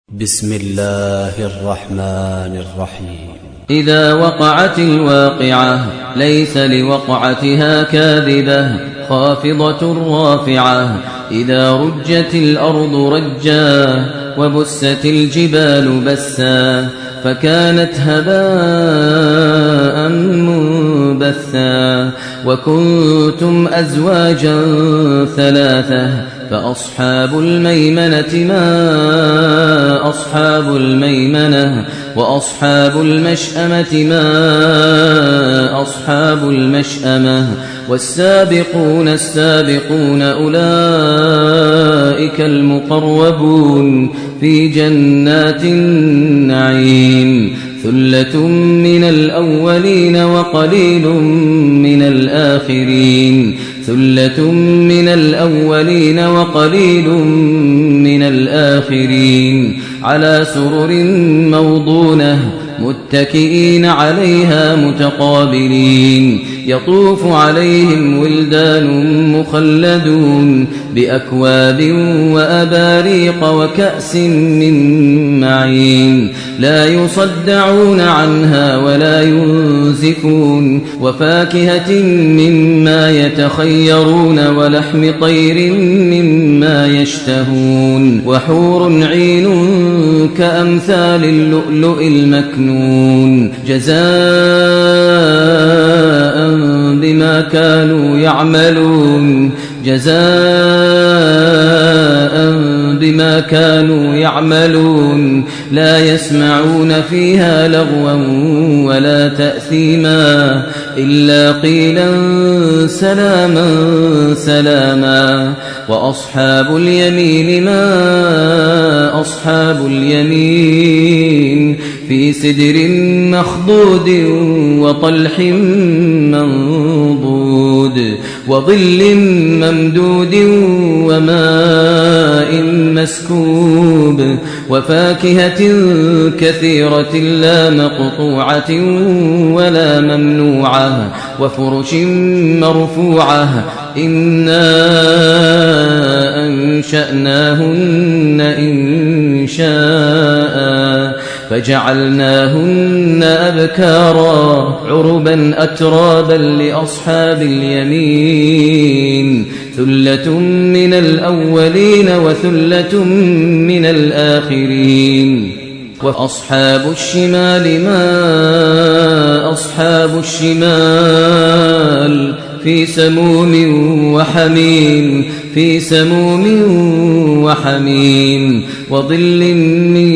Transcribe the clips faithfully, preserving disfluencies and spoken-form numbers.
بسم الله الرحمن الرحيم. إذا وقعت الواقعة ليس لوقعتها كاذبة خافضة رافعة. إذا رجت الأرض رجا وبست الجبال بسا فكانت هباء منبثا. وكنتم أزواجا ثلاثة فأصحاب الميمنة ما أصحاب الميمنة وأصحاب المشأمة ما أصحاب المشأمة. والسابقون السابقون أولئك المقربون في جنات النعيم. ثلة من الأولين وقليل من الآخرين. ثلة من الأولين وقليل من الآخرين. على سرر موضونة متكئين عليها متقابلين. يطوف عليهم ولدان مخلدون بأكواب وأباريق وكأس من معين. لا يصدعون عنها ولا ينزفون. وفاكهة مما يتخيرون ولحم طير مما يشتهون. وحور عين كأمثال اللؤلؤ المكنون جزاء بما كانوا يعملون. جزاء بما كانوا يعملون. لا يسمعون فيها لغوا ولا تأثيما إلا قيلا سلاما سلاما. وأصحاب اليمين ما أصحاب اليمين. في سدر مخضود وطلح منضود وظل ممدود وماء مسكوب. وفاكهة كثيرة لا مقطوعة ولا ممنوعة. وفرش مرفوعة. إنا أنشأناهن إنشاء فجعلناهن أبكارا عربا أترابا لأصحاب اليمين. ثلة من الأولين وثلة من الآخرين. وأصحاب الشمال ما أصحاب الشمال. في سموم وحميم في سموم وحميم. وظل من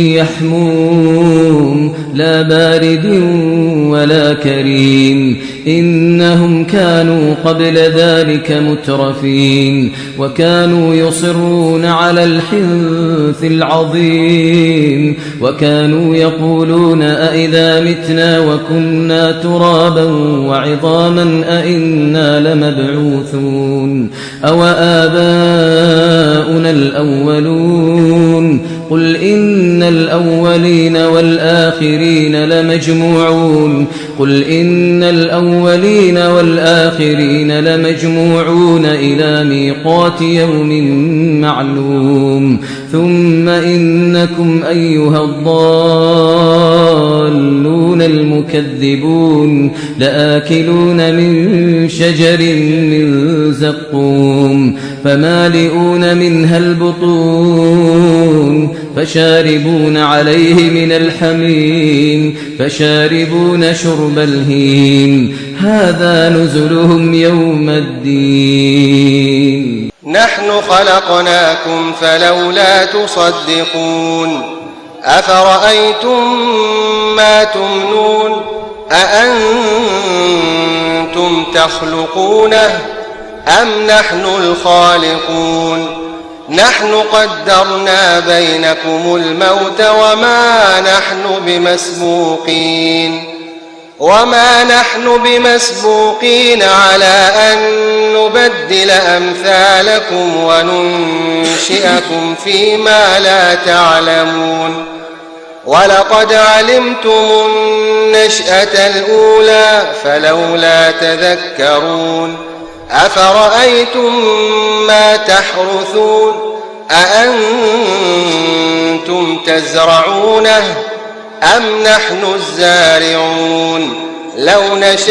يحموم لا بارد ولا كريم. إنهم كانوا قبل ذلك مترفين وكانوا يصرون على الحنث العظيم. وكانوا يقولون أئذا متنا وكنا ترابا وعظاما أئنا لمبعوثون أو آباؤنا الأولون. قل إن الأولين والآخرين لمجموعون قل إن الأولين والآخرين لمجموعون إلى ميقات يوم معلوم. ثم إنكم أيها الضالون المكذبون لآكلون من شجر من زقوم فمالئون منها البطون فشاربون عليه من الحميم فشاربون شرب الهيم. هذا نزلهم يوم الدين. نحن خلقناكم فلولا تصدقون. أفرأيتم ما تمنون أأنتم تخلقونه أم نحن الخالقون. نحن قدرنا بينكم الموت وما نحن بمسبوقين وما نحن بمسبوقين على أن نبدل أمثالكم وننشئكم فيما لا تعلمون. ولقد علمتم النشأة الأولى فلولا تذكرون. أفرأيتم ما تحرثون أأنتم كنتم تزرعونه أم نحن الزارعون لو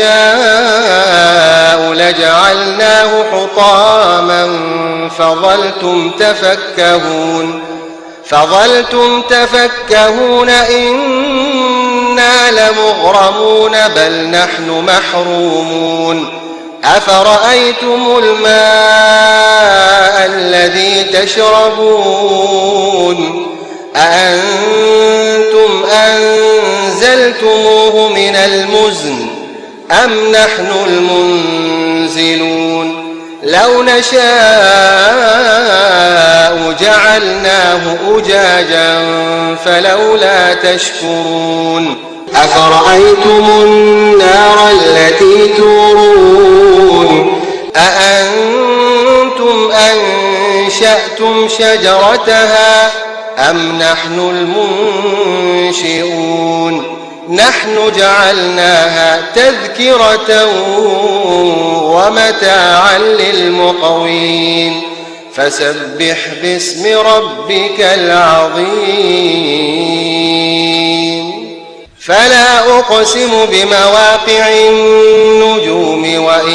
نشاء لجعلناه حطاما فظلتم تفكهون فظلتم تفكهون إنا لمغرمون بل نحن محرومون أفرأيتم الماء الذي تشربون أأنتم أنزلتموه من المزن أم نحن المنزلون لو نشاء جعلناه أجاجا فلولا تشكرون أفرأيتم النار التي تورون أأنتم أنشأتم شجرتها أم نحن المنشئون نحن جعلناها تذكرة ومتاعا للمقوين فسبح باسم ربك العظيم فلا أقسم بمواقع النجوم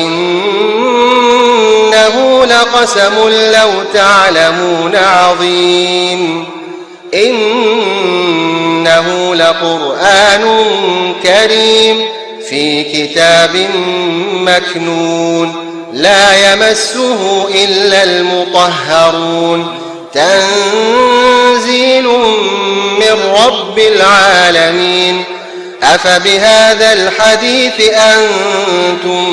وإنه لقسم لو تعلمون عظيم إنه لقرآن كريم في كتاب مكنون لا يمسه إلا المطهرون تنزيل من رب العالمين أفبهذا الحديث أنتم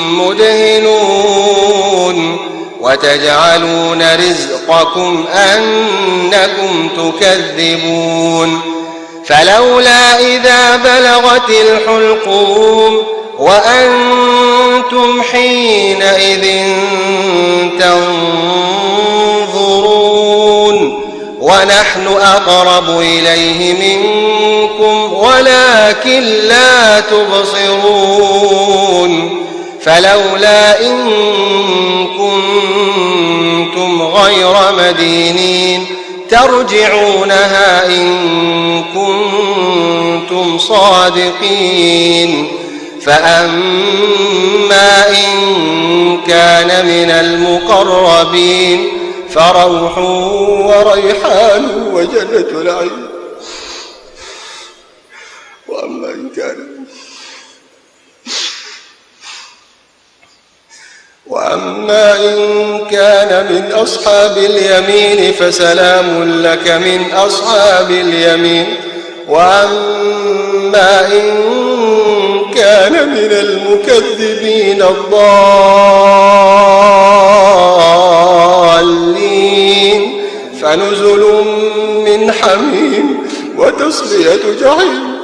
مدهنون وتجعلون رزقكم أنكم تكذبون فلولا إذا بلغت الحلقوم وأنتم حينئذ تنظرون ونحن أقرب إليه منكم ولكن لا تبصرون فلولا إن كنتم غير مدينين ترجعونها إن كنتم صادقين فأما إن كان من المقربين فروح وريحان وجنة نعيم وأما إن كان وأما إن كان من أصحاب اليمين فسلام لك من أصحاب اليمين وأما إن كان من المكذبين الضالين فنزل من حميم وتصلية جحيم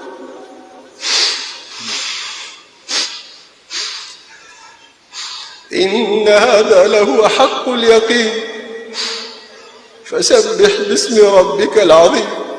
إن هذا لهو حق اليقين فسبح باسم ربك العظيم